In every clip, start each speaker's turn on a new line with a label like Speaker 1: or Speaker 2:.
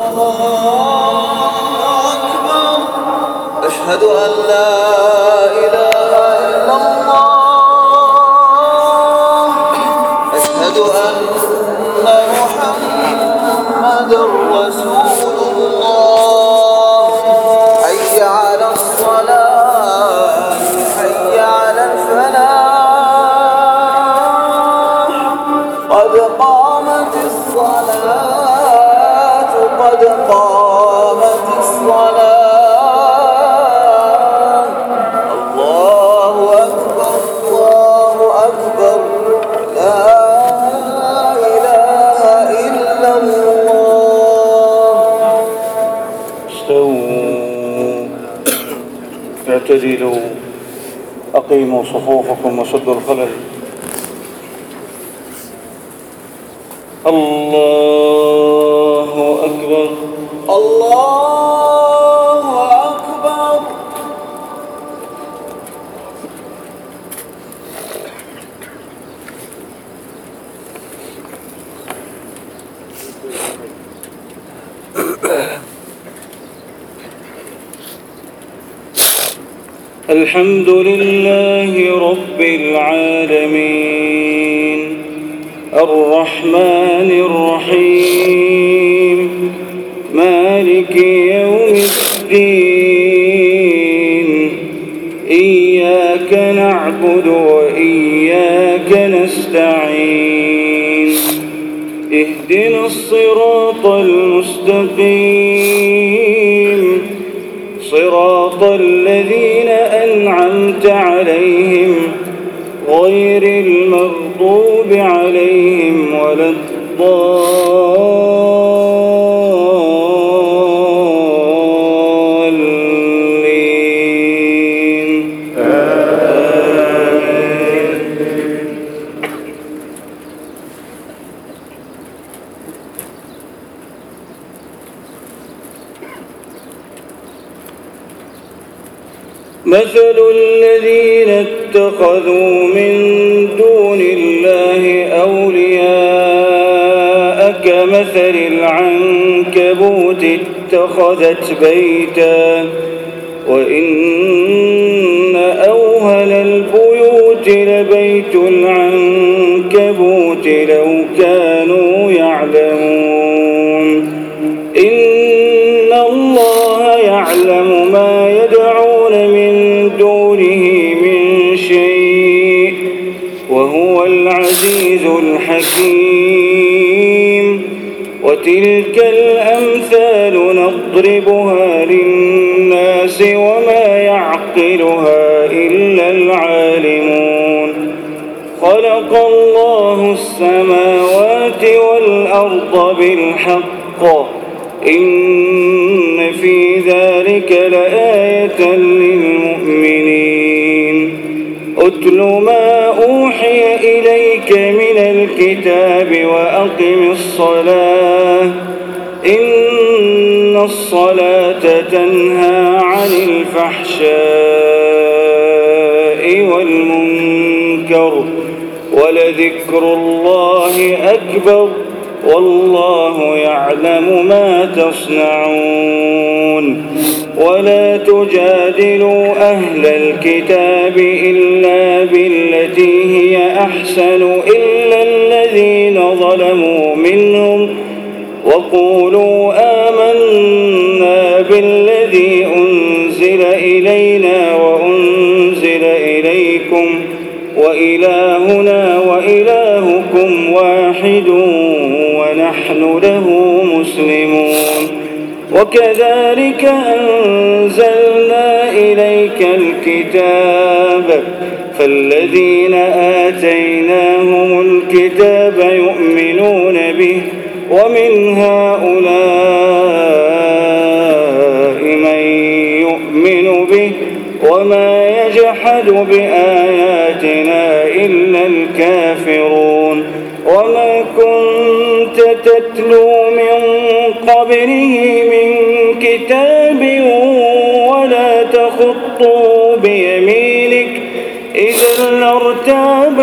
Speaker 1: أشهد أن لا إله إلا الله. أشهد أن محمدًا رسول الله. حي على الصلاة، حي على الفلاح. قد قامت الصلاة، قد قامت الصلاة.
Speaker 2: اعتدلوا، أقيموا صفوفكم وسدوا الخلل. الله أكبر،
Speaker 1: الله أكبر.
Speaker 2: الحمد لله رب العالمين، الرحمن الرحيم، مالك يوم الدين. إياك نعبد وإياك نستعين. اهدنا الصراط المستقيم، صراط الذين أنعمت عليهم غير المغضوب عليهم ولا الضالين. مثل الذين اتخذوا من دون الله أولياء كمثل العنكبوت اتخذت بيتا، وإن أوهن البيوت لبيت العنكبوت لو كانوا يعلمون. إن الله يعلم ما يدعون من دونه من شيء، وهو العزيز الحكيم. وتلك الأمثال نضربها للناس وما يعقلها إلا العالمون. خلق الله السماوات والأرض بالحق، إن في ذلك لآية للمؤمنين. أتل ما أوحي إليك من الكتاب وأقم الصلاة، إن الصلاة تنهى عن الفحشاء والمنكر، ولذكر الله أكبر، والله يعلم ما تصنعون. ولا تجادلوا أهل الكتاب إلا بالتي هي أحسن إلا الذين ظلموا منهم، وقولوا آمنا بالذي أنزل إلينا وأنزل إليكم وإلهنا وإلهكم واحد ونحن له مسلمون. وكذلك أنزلنا إليك الكتاب، فالذين آتيناهم الكتاب يؤمنون به، ومن هؤلاء من يؤمن به، وما يجحد بآياتنا إلا الكافرون. وما كنت تتلو من قبله من كتاب ولا تخطه بيمينك، إذا لارتاب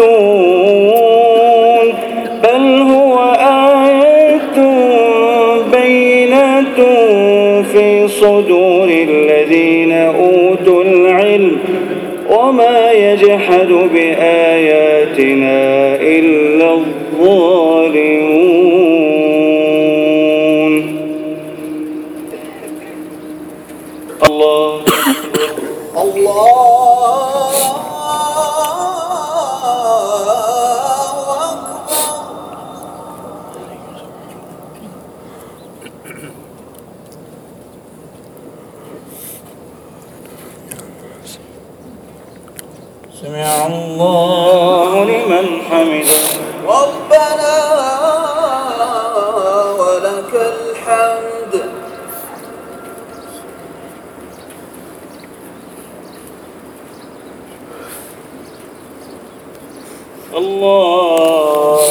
Speaker 2: المبطلون. بل هو آيات في صدور الذين أوتوا العلم وما يجحد بآياتنا إلا الظالمون. الله سمع الله لمن حمده
Speaker 1: ربنا ولك الحمد.
Speaker 2: الله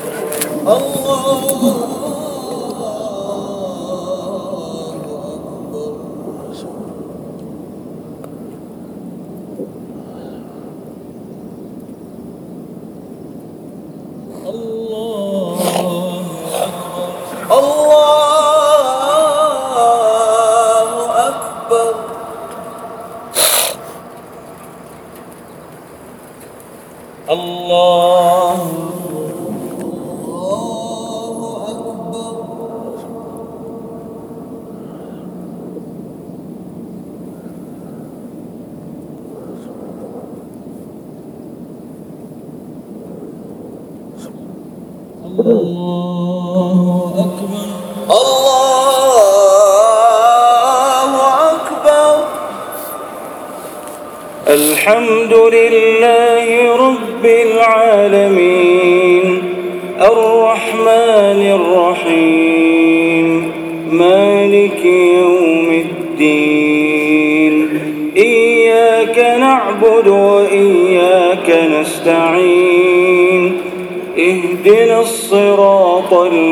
Speaker 2: الحمد لله رب العالمين الرحمن الرحيم مالك يوم الدين إياك نعبد وإياك نستعين اهدنا الصراط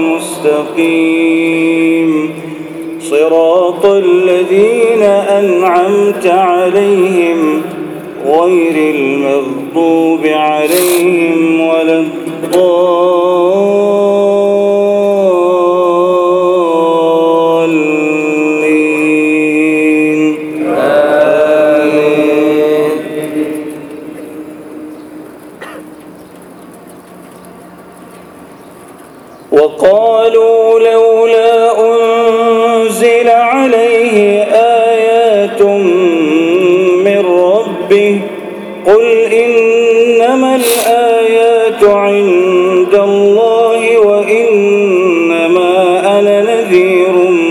Speaker 2: المستقيم صراط الذين أنعمت عليهم غير المغضوب عليهم ولا الضالين. آمين. وقالوا لولا أنزل عليه آيات من ربه قل إنما الآيات عند الله وإنما أنا نذير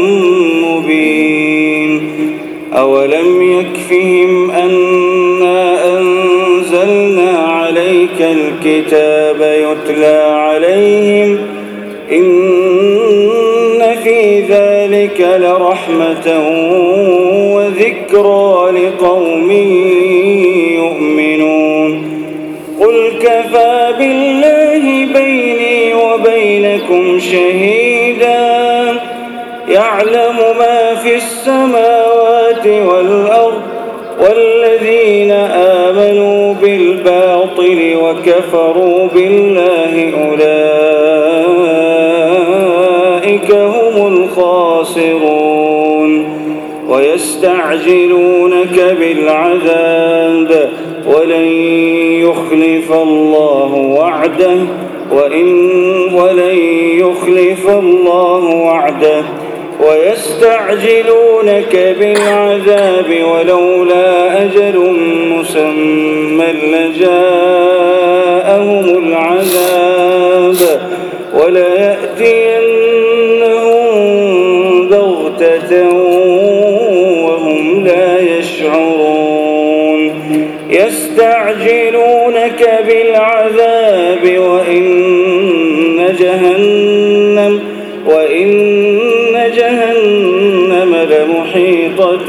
Speaker 2: مبين. أولم يكفهم أنا أنزلنا عليك الكتاب يتلى عليهم إن في ذلك لرحمة وذكرى لقوم يؤمنون. قل كفى بالله بيني وبينكم شهيدا يعلم ما في السماوات والأرض والذين آمنوا بالباطل وكفروا بالله أولئك هم الخاسرون. ويستعجلونك بالعذاب ولن يخلف الله وعده ويستعجلونك بالعذاب ولولا أجل مسمى لجاءهم العذاب وليأتينهم بغتة وهم لا يشعرون. يستعجلونك بالعذاب وإن جهنم لمحيطة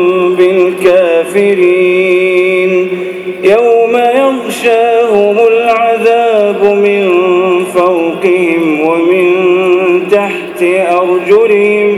Speaker 2: بالكافرين. يوم يغشاهم العذاب من فوقهم ومن تحت أرجلهم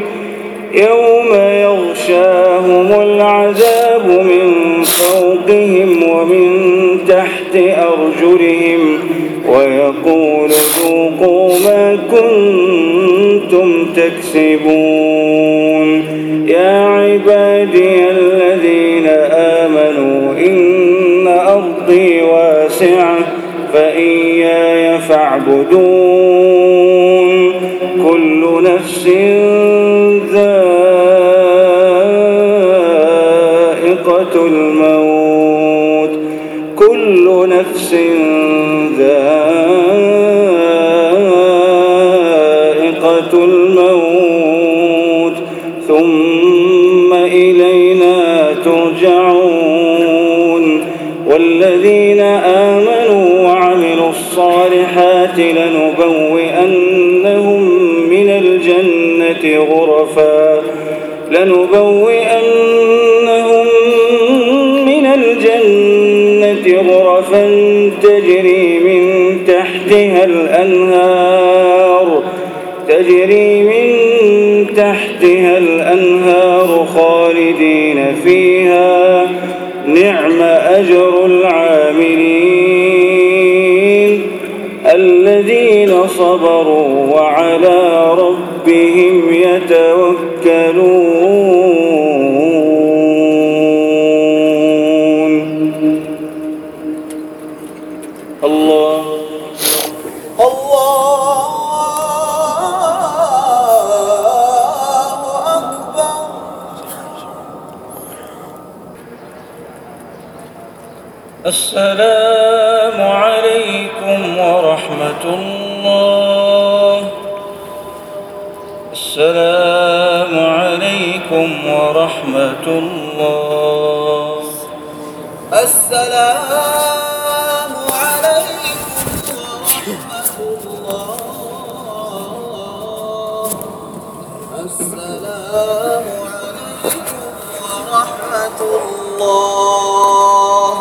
Speaker 2: ويقول ذوقوا ما كنتم كنتم تكسبون. يا عبادي الذين آمنوا إن أرضي واسعة فإياي فاعبدون. كل نفس ذائقة الموت كل نفس ذائقة الموت ثم إلينا ترجعون. والذين آمنوا وعملوا الصالحات لنبوئنهم من الجنة غرفا تجري من تحتها الأنهار خالدين فيها نعم أجر العاملين الذين صبروا وعلى ربهم يتوكلون. الله
Speaker 1: أكبر.
Speaker 2: السلام عليكم ورحمة الله. السلام عليكم ورحمة الله.
Speaker 1: السلام عليكم ورحمة الله. السلام عليكم ورحمة الله.